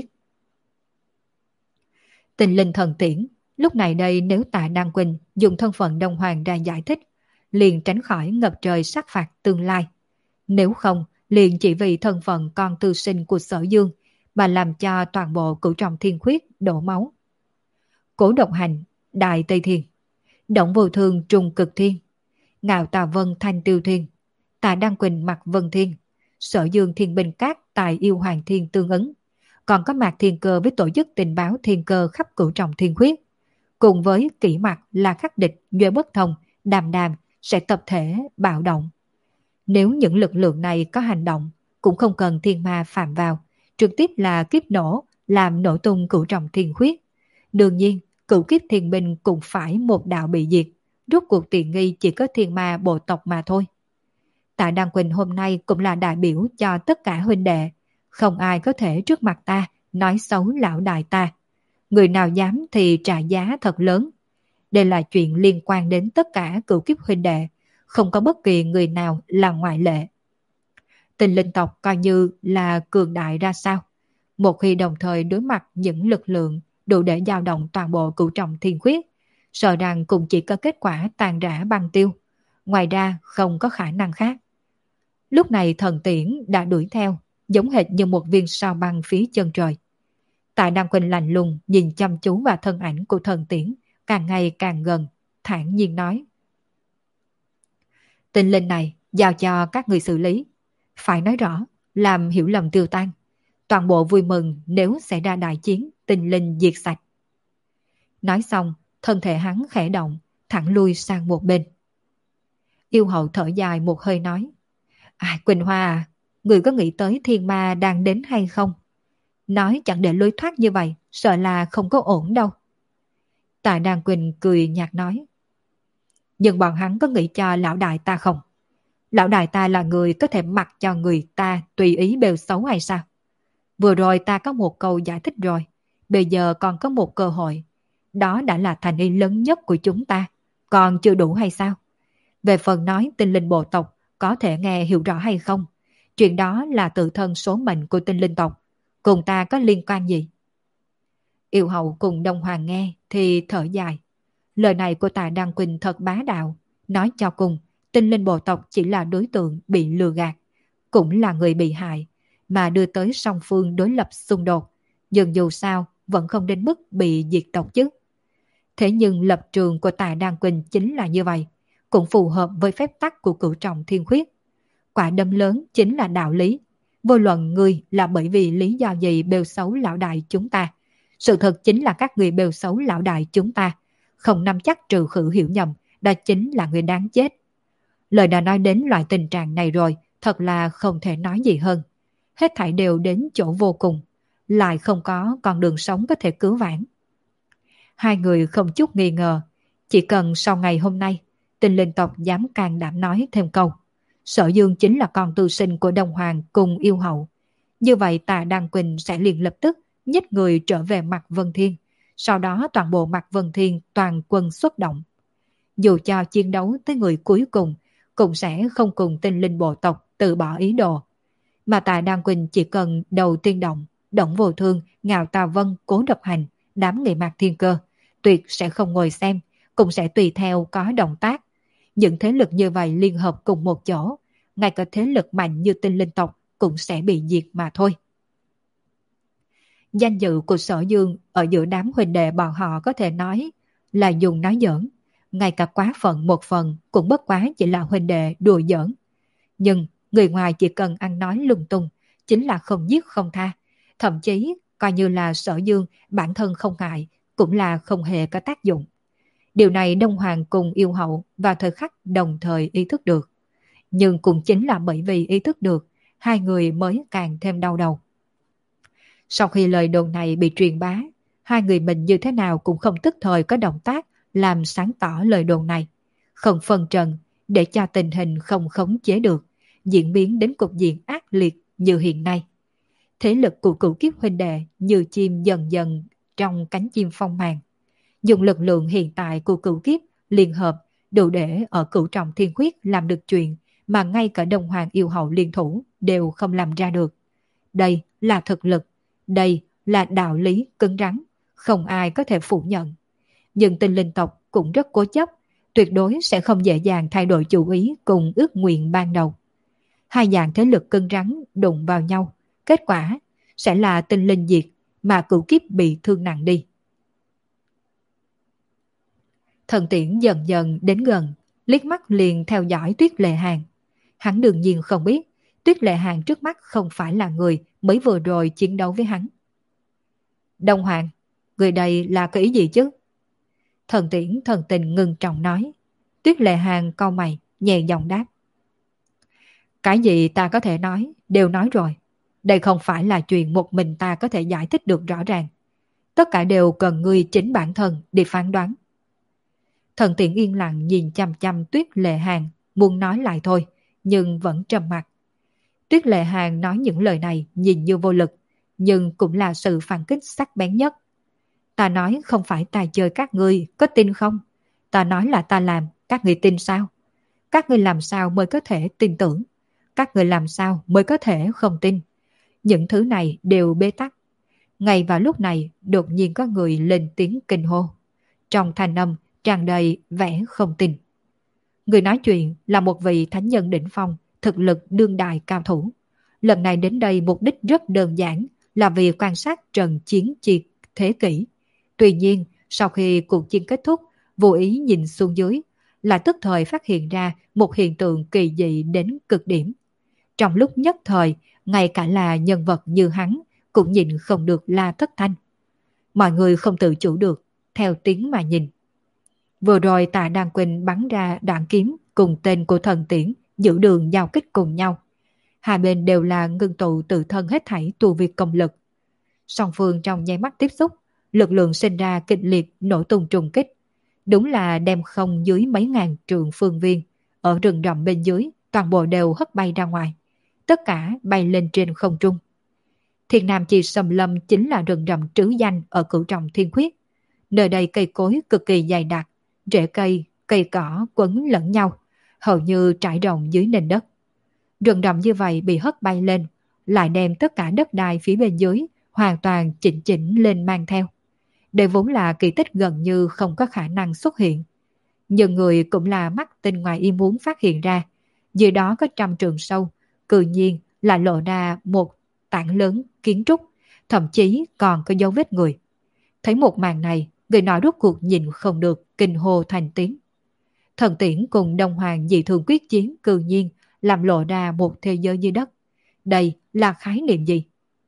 Tình linh thần tiễn, lúc này đây nếu Tạ Đăng Quỳnh dùng thân phận Đông Hoàng ra giải thích, liền tránh khỏi ngập trời sát phạt tương lai. Nếu không, liền chỉ vì thân phận con tư sinh của Sở Dương mà làm cho toàn bộ cửu trọng thiên khuyết đổ máu. Cổ Độc Hành, Đại Tây Thiên, Động Vô Thương Trung Cực Thiên, Ngạo Tà Vân Thanh Tiêu Thiên, Tạ Đăng Quỳnh Mặc Vân Thiên, Sở Dương Thiên Bình Cát tại Yêu Hoàng Thiên tương ứng, còn có Mạc Thiên Cơ với tổ chức tình báo thiên cơ khắp cửu trọng thiên khuyết, cùng với Kỷ Mặc là khắc địch Duệ Bất Thông, Đàm Đàm sẽ tập thể bạo động. Nếu những lực lượng này có hành động, cũng không cần thiên ma phạm vào, trực tiếp là kiếp nổ, làm nổ tung cửu trọng thiên khuyết. Đương nhiên, cửu kiếp thiên binh cũng phải một đạo bị diệt, rốt cuộc tiện nghi chỉ có thiên ma bộ tộc mà thôi. Tạ Đăng Quỳnh hôm nay cũng là đại biểu cho tất cả huynh đệ, không ai có thể trước mặt ta nói xấu lão đại ta. Người nào dám thì trả giá thật lớn. Đây là chuyện liên quan đến tất cả cửu kiếp huynh đệ, không có bất kỳ người nào là ngoại lệ. Tình linh tộc coi như là cường đại ra sao. Một khi đồng thời đối mặt những lực lượng đủ để dao động toàn bộ cửu trọng thiên khuyết, sợ rằng cũng chỉ có kết quả tàn rã băng tiêu. Ngoài ra không có khả năng khác. Lúc này thần tiễn đã đuổi theo, giống hệt như một viên sao băng phía chân trời. Tạ Đăng Quỳnh lạnh lùng nhìn chăm chú vào thân ảnh của thần tiễn, càng ngày càng gần, thản nhiên nói. Tình linh này giao cho các người xử lý. Phải nói rõ, làm hiểu lầm tiêu tan. Toàn bộ vui mừng nếu xảy ra đại chiến, tình linh diệt sạch. Nói xong, thân thể hắn khẽ động, thẳng lui sang một bên. Yêu hậu thở dài một hơi nói. À, Quỳnh Hoa à, người có nghĩ tới thiên ma đang đến hay không? Nói chẳng để lối thoát như vậy, sợ là không có ổn đâu. Tạ Đăng Quỳnh cười nhạt nói. Nhưng bọn hắn có nghĩ cho lão đại ta không? Lão đại ta là người có thể mặc cho người ta tùy ý bêu xấu hay sao? Vừa rồi ta có một câu giải thích rồi, bây giờ còn có một cơ hội. Đó đã là thành ý lớn nhất của chúng ta, còn chưa đủ hay sao? Về phần nói tinh linh bộ tộc có thể nghe hiểu rõ hay không, chuyện đó là tự thân số mệnh của tinh linh tộc, cùng ta có liên quan gì? Yêu hậu cùng Đông Hoàng nghe thì thở dài. Lời này của Tạ Đăng Quỳnh thật bá đạo, nói cho cùng, tinh linh bộ tộc chỉ là đối tượng bị lừa gạt, cũng là người bị hại, mà đưa tới song phương đối lập xung đột, nhưng dù sao vẫn không đến mức bị diệt tộc chứ. Thế nhưng lập trường của Tạ Đăng Quỳnh chính là như vậy, cũng phù hợp với phép tắc của cửu trọng thiên khuyết. Quả đấm lớn chính là đạo lý, vô luận người là bởi vì lý do gì bêu xấu lão đại chúng ta. Sự thật chính là các người bêu xấu lão đại chúng ta, không nắm chắc trừ khử hiểu nhầm, đó chính là người đáng chết. Lời đã nói đến loại tình trạng này rồi, thật là không thể nói gì hơn. Hết thảy đều đến chỗ vô cùng, lại không có con đường sống có thể cứu vãn. Hai người không chút nghi ngờ, chỉ cần sau ngày hôm nay, tinh linh tộc dám can đảm nói thêm câu. Sở Dương chính là con tư sinh của Đông Hoàng cùng yêu hậu. Như vậy Tạ Đăng Quỳnh sẽ liền lập tức nhích người trở về Mạc Vân Thiên, sau đó toàn bộ Mạc Vân Thiên toàn quân xuất động. Dù cho chiến đấu tới người cuối cùng, cũng sẽ không cùng tinh linh bộ tộc từ bỏ ý đồ. Mà Tạ Đăng Quỳnh chỉ cần đầu tiên động, Động Vô Thương, Ngạo Tà Vân, Cố Độc Hành, đám người Mạc Thiên Cơ, tuyệt sẽ không ngồi xem, cũng sẽ tùy theo có động tác. Những thế lực như vậy liên hợp cùng một chỗ, ngay cả thế lực mạnh như tinh linh tộc cũng sẽ bị diệt mà thôi. Danh dự của Sở Dương ở giữa đám huynh đệ bọn họ có thể nói là dùng nói giỡn, ngay cả quá phận một phần cũng bất quá chỉ là huynh đệ đùa giỡn. Nhưng Người ngoài chỉ cần ăn nói lung tung, chính là không giết không tha. Thậm chí, coi như là Sở Dương bản thân không ngại, cũng là không hề có tác dụng. Điều này Đông Hoàng cùng yêu hậu vào thời khắc đồng thời ý thức được. Nhưng cũng chính là bởi vì ý thức được, hai người mới càng thêm đau đầu. Sau khi lời đồn này bị truyền bá, hai người mình như thế nào cũng không tức thời có động tác làm sáng tỏ lời đồn này. Không phân trần, để cho tình hình không khống chế được, diễn biến đến cục diện ác liệt như hiện nay. Thế lực của cửu kiếp huynh đệ như chim dần dần trong cánh chim phong màn. Dùng lực lượng hiện tại của cửu kiếp liên hợp đủ để ở cửu trọng thiên khuyết làm được chuyện mà ngay cả Đông Hoàng yêu hậu liên thủ đều không làm ra được. Đây là thực lực, đây là đạo lý cứng rắn, không ai có thể phủ nhận. Nhưng tinh linh tộc cũng rất cố chấp, tuyệt đối sẽ không dễ dàng thay đổi chủ ý cùng ước nguyện ban đầu. Hai dạng thế lực cứng rắn đụng vào nhau, kết quả sẽ là tinh linh diệt mà cửu kiếp bị thương nặng đi. Thần Tiễn dần dần đến gần, liếc mắt liền theo dõi Tuyết Lệ Hàn. Hắn đương nhiên không biết, Tuyết Lệ Hàn trước mắt không phải là người mới vừa rồi chiến đấu với hắn. Đông Hoàng, người đây là cái ý gì chứ? Thần Tiễn thần tình ngưng trọng nói. Tuyết Lệ Hàn cau mày, nhẹ giọng đáp. Cái gì ta có thể nói, đều nói rồi. Đây không phải là chuyện một mình ta có thể giải thích được rõ ràng. Tất cả đều cần ngươi chính bản thân để phán đoán. Thần Tiễn yên lặng nhìn chăm chăm Tuyết Lệ Hàn, muốn nói lại thôi, nhưng vẫn trầm mặc. Tuyết Lệ Hàn nói những lời này nhìn như vô lực, nhưng cũng là sự phản kích sắc bén nhất. Ta nói không phải ta chơi các ngươi, có tin không? Ta nói là ta làm, các ngươi tin sao? Các ngươi làm sao mới có thể tin tưởng? Các ngươi làm sao mới có thể không tin? Những thứ này đều bế tắc. Ngay vào lúc này, đột nhiên có người lên tiếng kinh hô. Trong thanh âm tràn đầy vẻ không tin. Người nói chuyện là một vị thánh nhân đỉnh phong, thực lực đương đại cao thủ. Lần này đến đây mục đích rất đơn giản, là vì quan sát trận chiến triệt thế kỷ. Tuy nhiên, sau khi cuộc chiến kết thúc, vô ý nhìn xuống dưới, là tức thời phát hiện ra một hiện tượng kỳ dị đến cực điểm. Trong lúc nhất thời, ngay cả là nhân vật như hắn cũng nhìn không được la thất thanh. Mọi người không tự chủ được, theo tiếng mà nhìn. Vừa rồi Tạ Đan Quỳnh bắn ra đoạn kiếm cùng tên của Thần Tiễn giữ đường giao kích cùng nhau. Hai bên đều là ngưng tụ tự thân hết thảy tu vi công lực. Song phương trong nháy mắt tiếp xúc, lực lượng sinh ra kịch liệt nổ tung trùng kích. Đúng là đem không dưới mấy ngàn trượng phương viên, ở rừng rậm bên dưới toàn bộ đều hất bay ra ngoài. Tất cả bay lên trên không trung. Thiên Nam Chi Sầm Lâm chính là rừng rậm trứ danh ở cửu trọng thiên khuyết. Nơi đây cây cối cực kỳ dày đặc, rễ cây, cây cỏ quấn lẫn nhau, hầu như trải rộng dưới nền đất. Rừng rậm như vậy bị hất bay lên, lại đem tất cả đất đai phía bên dưới hoàn toàn chỉnh chỉnh lên mang theo. Đây vốn là kỳ tích gần như không có khả năng xuất hiện. Nhưng người cũng là mắt tinh ngoài ý muốn phát hiện ra, dưới đó có trăm trượng sâu, cự nhiên là lộ ra một tảng lớn kiến trúc, thậm chí còn có dấu vết người. Thấy một màn này, người nói rốt cuộc nhìn không được, kinh hô thành tiếng. Thần Tiễn cùng Đông Hoàng dị thường quyết chiến cự nhiên làm lộ ra một thế giới dưới đất. Đây là khái niệm gì?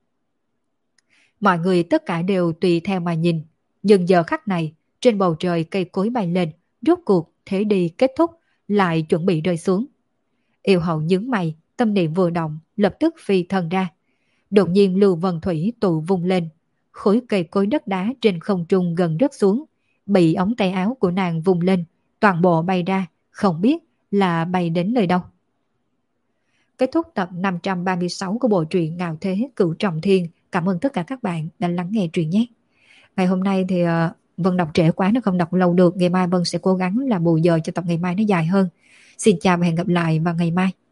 Mọi người tất cả đều tùy theo mà nhìn. Nhưng giờ khắc này, trên bầu trời cây cối bay lên, rốt cuộc thế đi kết thúc, lại chuẩn bị rơi xuống. Yêu hậu nhướng mày, tâm niệm vừa động, lập tức phi thân ra. Đột nhiên Lưu Vân Thủy tụ vung lên, khối cây cối đất đá trên không trung gần rớt xuống, bị ống tay áo của nàng vung lên, toàn bộ bay ra, không biết là bay đến nơi đâu. Kết thúc tập năm trăm ba mươi sáu của bộ truyện Ngạo Thế Cửu Trọng Thiên. Cảm ơn tất cả các bạn đã lắng nghe truyện nhé. Ngày hôm nay thì uh, Vân đọc trễ quá, nó không đọc lâu được. Ngày mai Vân sẽ cố gắng là bù giờ cho tập ngày mai nó dài hơn. Xin chào và hẹn gặp lại vào ngày mai.